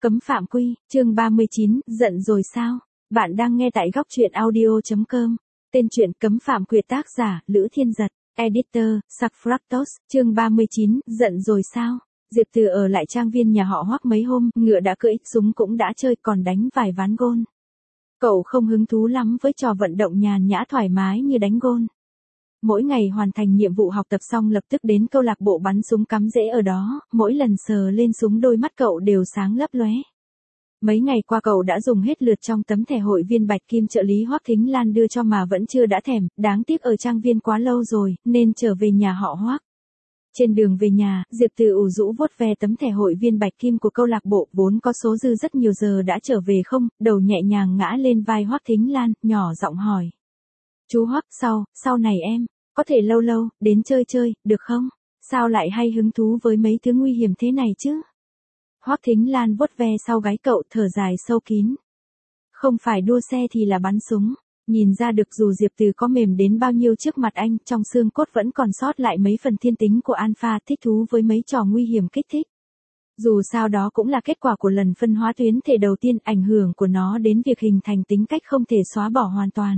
Cấm phạm quy, chương 39, giận rồi sao? Bạn đang nghe tại góc truyện audio.com. Tên truyện Cấm phạm quyệt, tác giả, Lữ Thiên Giật, editor, Sackfractos, chương 39, giận rồi sao? Diệp Từ ở lại trang viên nhà họ Hoắc mấy hôm, ngựa đã cưỡi, súng cũng đã chơi, còn đánh vài ván gôn. Cậu không hứng thú lắm với trò vận động nhàn nhã thoải mái như đánh gôn. Mỗi ngày hoàn thành nhiệm vụ học tập xong lập tức đến câu lạc bộ bắn súng cắm rễ ở đó, mỗi lần sờ lên súng đôi mắt cậu đều sáng lấp lóe. Mấy ngày qua cậu đã dùng hết lượt trong tấm thẻ hội viên bạch kim trợ lý Hoắc Thính Lan đưa cho mà vẫn chưa đã thèm, đáng tiếc ở trang viên quá lâu rồi, nên trở về nhà họ Hoắc. Trên đường về nhà, Diệp Từ ủ rũ vuốt ve tấm thẻ hội viên bạch kim của câu lạc bộ, vốn có số dư rất nhiều giờ đã trở về không, đầu nhẹ nhàng ngã lên vai Hoắc Thính Lan, nhỏ giọng hỏi. Chú Hoắc, sau này em, có thể lâu lâu, đến chơi chơi, được không? Sao lại hay hứng thú với mấy thứ nguy hiểm thế này chứ? Hoắc Thính Lan vuốt ve sau gáy cậu, thở dài sâu kín. Không phải đua xe thì là bắn súng. Nhìn ra được dù Diệp Từ có mềm đến bao nhiêu trước mặt anh, trong xương cốt vẫn còn sót lại mấy phần thiên tính của alpha, thích thú với mấy trò nguy hiểm kích thích. Dù sao đó cũng là kết quả của lần phân hóa tuyến thể đầu tiên, ảnh hưởng của nó đến việc hình thành tính cách không thể xóa bỏ hoàn toàn.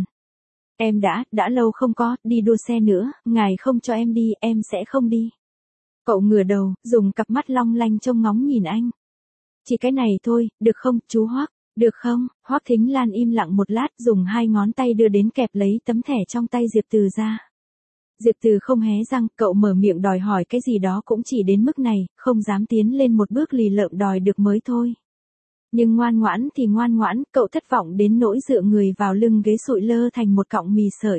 Em đã lâu không có đi đua xe nữa, ngài không cho em đi, em sẽ không đi. Cậu ngửa đầu, dùng cặp mắt long lanh trông ngóng nhìn anh. Chỉ cái này thôi, được không, chú Hoắc? Được không? Hoắc Thính Lan im lặng một lát, dùng hai ngón tay đưa đến kẹp lấy tấm thẻ trong tay Diệp Từ ra. Diệp Từ không hé răng, cậu mở miệng đòi hỏi cái gì đó cũng chỉ đến mức này, không dám tiến lên một bước lì lợm đòi được mới thôi. Nhưng ngoan ngoãn thì ngoan ngoãn, cậu thất vọng đến nỗi dựa người vào lưng ghế sụi lơ thành một cọng mì sợi.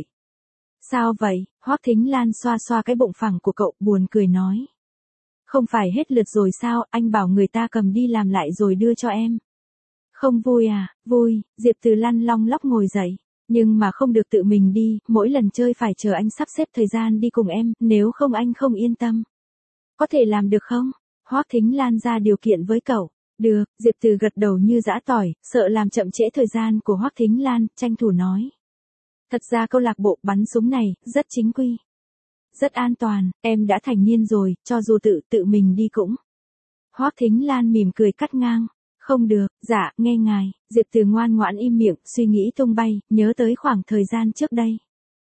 Sao vậy? Hoắc Thính Lan xoa xoa cái bụng phẳng của cậu, buồn cười nói. Không phải hết lượt rồi sao, anh bảo người ta cầm đi làm lại rồi đưa cho em. Không vui à? Vui. Diệp Từ lăn long lóc ngồi dậy. Nhưng mà không được tự mình đi, mỗi lần chơi phải chờ anh sắp xếp thời gian đi cùng em, nếu không anh không yên tâm. Có thể làm được không? Hoắc Thính Lan ra điều kiện với cậu. Được, Diệp Từ gật đầu như giã tỏi, sợ làm chậm trễ thời gian của Hoắc Thính Lan, tranh thủ nói. Thật ra câu lạc bộ bắn súng này, rất chính quy. Rất an toàn, em đã thành niên rồi, cho dù tự mình đi cũng. Hoắc Thính Lan mỉm cười cắt ngang. Không được, dạ, nghe ngài. Diệp Từ ngoan ngoãn im miệng, suy nghĩ tung bay, nhớ tới khoảng thời gian trước đây.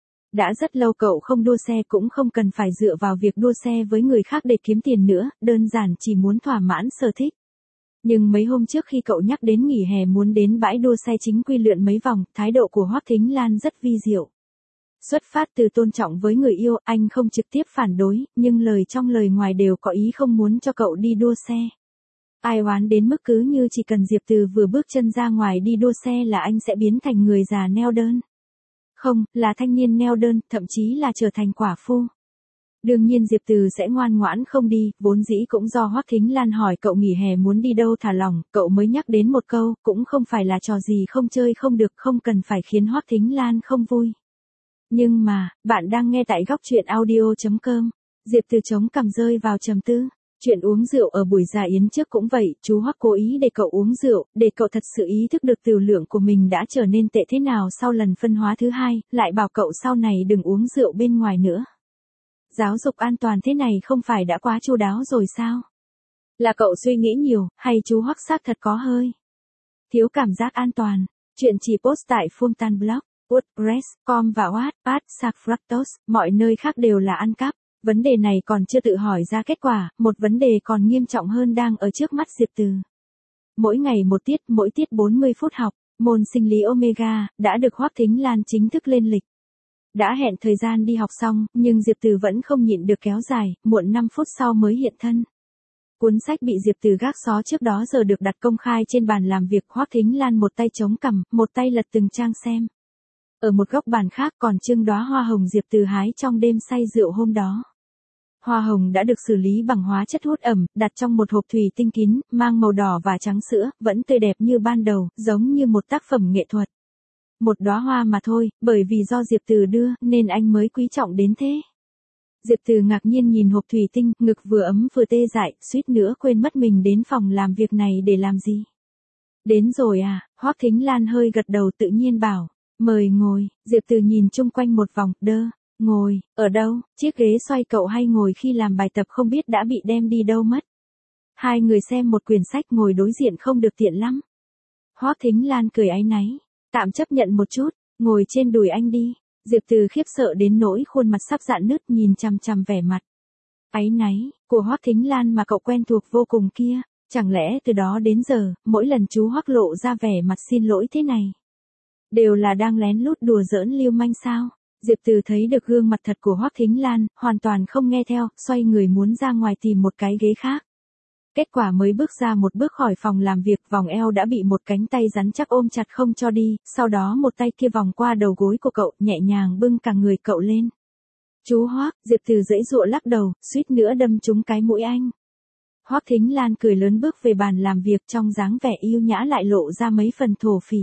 Đã rất lâu cậu không đua xe, cũng không cần phải dựa vào việc đua xe với người khác để kiếm tiền nữa, đơn giản chỉ muốn thỏa mãn sở thích. Nhưng mấy hôm trước khi cậu nhắc đến nghỉ hè muốn đến bãi đua xe chính quy lượn mấy vòng, thái độ của Hoắc Thính Lan rất vi diệu. Xuất phát từ tôn trọng với người yêu, anh không trực tiếp phản đối, nhưng lời trong lời ngoài đều có ý không muốn cho cậu đi đua xe. Ai oán đến mức cứ như chỉ cần Diệp Từ vừa bước chân ra ngoài đi đua xe là anh sẽ biến thành người già neo đơn. Không, là thanh niên neo đơn, thậm chí là trở thành quả phu. Đương nhiên Diệp Từ sẽ ngoan ngoãn không đi, vốn dĩ cũng do Hoắc Thính Lan hỏi cậu nghỉ hè muốn đi đâu thả lỏng, cậu mới nhắc đến một câu, cũng không phải là trò gì không chơi không được, không cần phải khiến Hoắc Thính Lan không vui. Nhưng mà, bạn đang nghe tại góc truyện audio.com. Diệp Từ chống cằm rơi vào trầm tư. Chuyện uống rượu ở buổi dạ yến trước cũng vậy, chú Hoắc cố ý để cậu uống rượu, để cậu thật sự ý thức được tiểu lượng của mình đã trở nên tệ thế nào sau lần phân hóa thứ hai, lại bảo cậu sau này đừng uống rượu bên ngoài nữa. Giáo dục an toàn thế này không phải đã quá chu đáo rồi sao? Là cậu suy nghĩ nhiều, hay chú Hoắc xác thật có hơi thiếu cảm giác an toàn? Chuyện chỉ post tại Fultan Blog, WordPress.com và Wattpad, Sackfractos, mọi nơi khác đều là ăn cắp. Vấn đề này còn chưa tự hỏi ra kết quả, một vấn đề còn nghiêm trọng hơn đang ở trước mắt Diệp Từ. Mỗi ngày một tiết, mỗi tiết 40 phút học, môn sinh lý Omega, đã được Hoắc Thính Lan chính thức lên lịch. Đã hẹn thời gian đi học xong, nhưng Diệp Từ vẫn không nhịn được kéo dài, muộn 5 phút sau mới hiện thân. Cuốn sách bị Diệp Từ gác xó trước đó giờ được đặt công khai trên bàn làm việc, Hoắc Thính Lan một tay chống cằm, một tay lật từng trang xem. Ở một góc bàn khác còn trưng đóa hoa hồng Diệp Từ hái trong đêm say rượu hôm đó. Hoa hồng đã được xử lý bằng hóa chất hút ẩm, đặt trong một hộp thủy tinh kín, mang màu đỏ và trắng sữa, vẫn tươi đẹp như ban đầu, giống như một tác phẩm nghệ thuật. Một đóa hoa mà thôi, bởi vì do Diệp Từ đưa, nên anh mới quý trọng đến thế. Diệp Từ ngạc nhiên nhìn hộp thủy tinh, ngực vừa ấm vừa tê dại, suýt nữa quên mất mình đến phòng làm việc này để làm gì. Đến rồi à? Hoắc Thính Lan hơi gật đầu tự nhiên bảo. Mời ngồi. Diệp Từ nhìn chung quanh một vòng, ngồi, ở đâu? Chiếc ghế xoay cậu hay ngồi khi làm bài tập không biết đã bị đem đi đâu mất. Hai người xem một quyển sách ngồi đối diện không được tiện lắm. Hoắc Thính Lan cười áy náy. Tạm chấp nhận một chút, ngồi trên đùi anh đi. Diệp Từ khiếp sợ đến nỗi khuôn mặt sắp rạn nứt nhìn chằm chằm vẻ mặt áy náy của Hoắc Thính Lan mà cậu quen thuộc vô cùng kia. Chẳng lẽ từ đó đến giờ, mỗi lần chú Hoắc lộ ra vẻ mặt xin lỗi thế này, đều là đang lén lút đùa giỡn lưu manh sao? Diệp Từ thấy được gương mặt thật của Hoắc Thính Lan, hoàn toàn không nghe theo, xoay người muốn ra ngoài tìm một cái ghế khác. Kết quả mới bước ra một bước khỏi phòng làm việc, vòng eo đã bị một cánh tay rắn chắc ôm chặt không cho đi, sau đó một tay kia vòng qua đầu gối của cậu, nhẹ nhàng bưng cả người cậu lên. Chú Hoắc, Diệp Từ giãy giụa lắc đầu, suýt nữa đâm trúng cái mũi anh. Hoắc Thính Lan cười lớn bước về bàn làm việc, trong dáng vẻ yêu nhã lại lộ ra mấy phần thổ phỉ.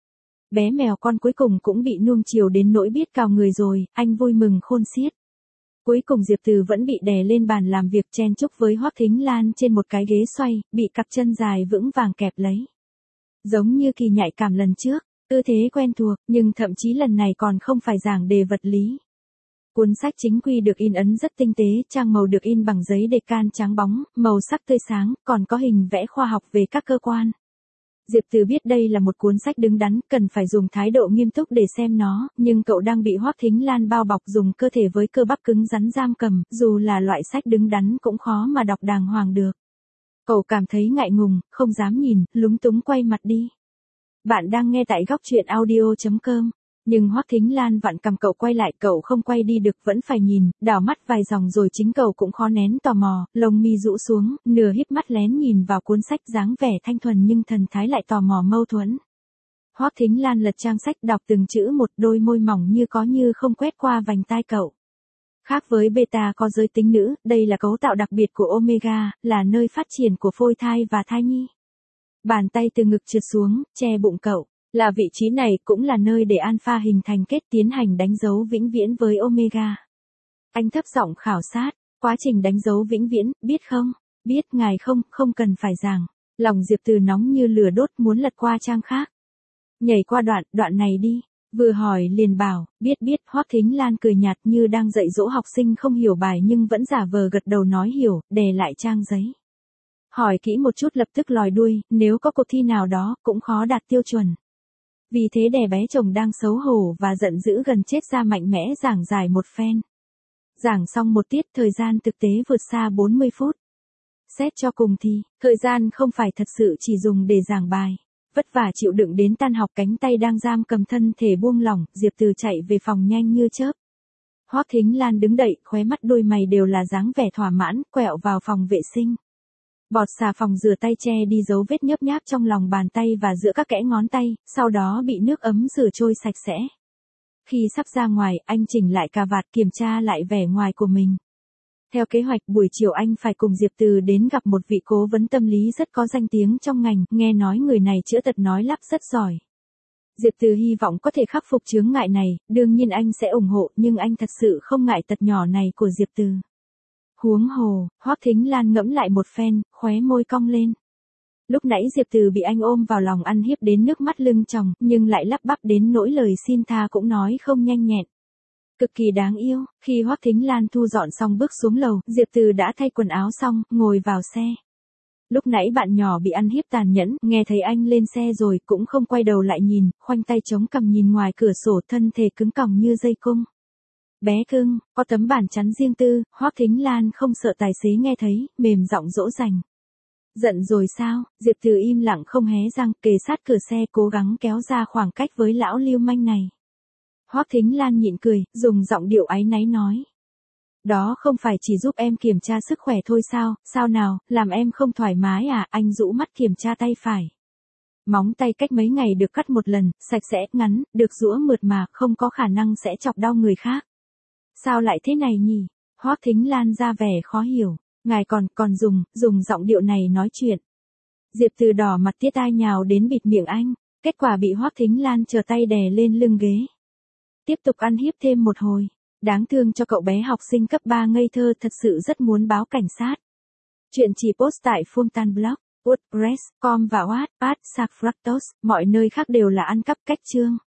Bé mèo con cuối cùng cũng bị nuông chiều đến nỗi biết cào người rồi, anh vui mừng khôn xiết. Cuối cùng Diệp Từ vẫn bị đè lên bàn làm việc chen chúc với Hoắc Thính Lan trên một cái ghế xoay, bị cặp chân dài vững vàng kẹp lấy. Giống như kỳ nhạy cảm lần trước, tư thế quen thuộc, nhưng thậm chí lần này còn không phải giảng đề vật lý. Cuốn sách chính quy được in ấn rất tinh tế, trang màu được in bằng giấy decan trắng bóng, màu sắc tươi sáng, còn có hình vẽ khoa học về các cơ quan. Diệp Từ biết đây là một cuốn sách đứng đắn, cần phải dùng thái độ nghiêm túc để xem nó, nhưng cậu đang bị Hoắc Thính Lan bao bọc dùng cơ thể với cơ bắp cứng rắn giam cầm, dù là loại sách đứng đắn cũng khó mà đọc đàng hoàng được. Cậu cảm thấy ngại ngùng, không dám nhìn, lúng túng quay mặt đi. Bạn đang nghe tại góc truyện audio.com. Nhưng Hoắc Thính Lan vặn cầm cậu quay lại, cậu không quay đi được vẫn phải nhìn, đảo mắt vài dòng rồi chính cậu cũng khó nén tò mò, lông mi rũ xuống, nửa híp mắt lén nhìn vào cuốn sách dáng vẻ thanh thuần nhưng thần thái lại tò mò mâu thuẫn. Hoắc Thính Lan lật trang sách đọc từng chữ một, đôi môi mỏng như có như không quét qua vành tai cậu. Khác với beta có giới tính nữ, đây là cấu tạo đặc biệt của omega, là nơi phát triển của phôi thai và thai nhi. Bàn tay từ ngực trượt xuống, che bụng cậu. Là vị trí này cũng là nơi để alpha hình thành kết tiến hành đánh dấu vĩnh viễn với omega. Anh thấp giọng khảo sát, quá trình đánh dấu vĩnh viễn, biết không? Biết ngài không cần phải giảng. Lòng Diệp Từ nóng như lửa đốt muốn lật qua trang khác. Nhảy qua đoạn này đi. Vừa hỏi liền bảo, biết. Hoắc Thính Lan cười nhạt như đang dạy dỗ học sinh không hiểu bài nhưng vẫn giả vờ gật đầu nói hiểu, đè lại trang giấy. Hỏi kỹ một chút lập tức lòi đuôi, nếu có cuộc thi nào đó cũng khó đạt tiêu chuẩn. Vì thế đè bé chồng đang xấu hổ và giận dữ gần chết ra mạnh mẽ giảng giải một phen. Giảng xong một tiết, thời gian thực tế vượt xa 40 phút. Xét cho cùng thì, thời gian không phải thật sự chỉ dùng để giảng bài. Vất vả chịu đựng đến tan học, cánh tay đang giam cầm thân thể buông lỏng, Diệp Từ chạy về phòng nhanh như chớp. Hoắc Thính Lan đứng đậy, khóe mắt đôi mày đều là dáng vẻ thỏa mãn, quẹo vào phòng vệ sinh. Bọt xà phòng rửa tay che đi dấu vết nhớp nháp trong lòng bàn tay và giữa các kẽ ngón tay, sau đó bị nước ấm rửa trôi sạch sẽ. Khi sắp ra ngoài, anh chỉnh lại cà vạt, kiểm tra lại vẻ ngoài của mình. Theo kế hoạch buổi chiều anh phải cùng Diệp Từ đến gặp một vị cố vấn tâm lý rất có danh tiếng trong ngành, nghe nói người này chữa tật nói lắp rất giỏi. Diệp Từ hy vọng có thể khắc phục chướng ngại này, đương nhiên anh sẽ ủng hộ, nhưng anh thật sự không ngại tật nhỏ này của Diệp Từ. Huống hồ, Hoắc Thính Lan ngẫm lại một phen, khóe môi cong lên. Lúc nãy Diệp Từ bị anh ôm vào lòng ăn hiếp đến nước mắt lưng tròng, nhưng lại lắp bắp đến nỗi lời xin tha cũng nói không nhanh nhẹn. Cực kỳ đáng yêu. Khi Hoắc Thính Lan thu dọn xong bước xuống lầu, Diệp Từ đã thay quần áo xong, ngồi vào xe. Lúc nãy bạn nhỏ bị ăn hiếp tàn nhẫn, nghe thấy anh lên xe rồi cũng không quay đầu lại nhìn, khoanh tay chống cằm nhìn ngoài cửa sổ, thân thể cứng còng như dây cung. Bé cưng, có tấm bàn chắn riêng tư, Hoắc Thính Lan không sợ tài xế nghe thấy, mềm giọng dỗ dành. Giận rồi sao? Diệp Từ im lặng không hé răng, kề sát cửa xe cố gắng kéo ra khoảng cách với lão lưu manh này. Hoắc Thính Lan nhịn cười, dùng giọng điệu áy náy nói. Đó không phải chỉ giúp em kiểm tra sức khỏe thôi sao, sao nào, làm em không thoải mái à? Anh rũ mắt kiểm tra tay phải. Móng tay cách mấy ngày được cắt một lần, sạch sẽ, ngắn, được giũa mượt mà, không có khả năng sẽ chọc đau người khác. Sao lại thế này nhỉ? Hoắc Thính Lan ra vẻ khó hiểu. Ngài còn dùng giọng điệu này nói chuyện. Diệp Từ đỏ mặt tiết tai nhào đến bịt miệng anh. Kết quả bị Hoắc Thính Lan trở tay đè lên lưng ghế. Tiếp tục ăn hiếp thêm một hồi. Đáng thương cho cậu bé học sinh cấp 3 ngây thơ, thật sự rất muốn báo cảnh sát. Chuyện chỉ post tại Fultan Blog, WordPress.com và Wattpad, Sạc Fractos, mọi nơi khác đều là ăn cắp cách chương.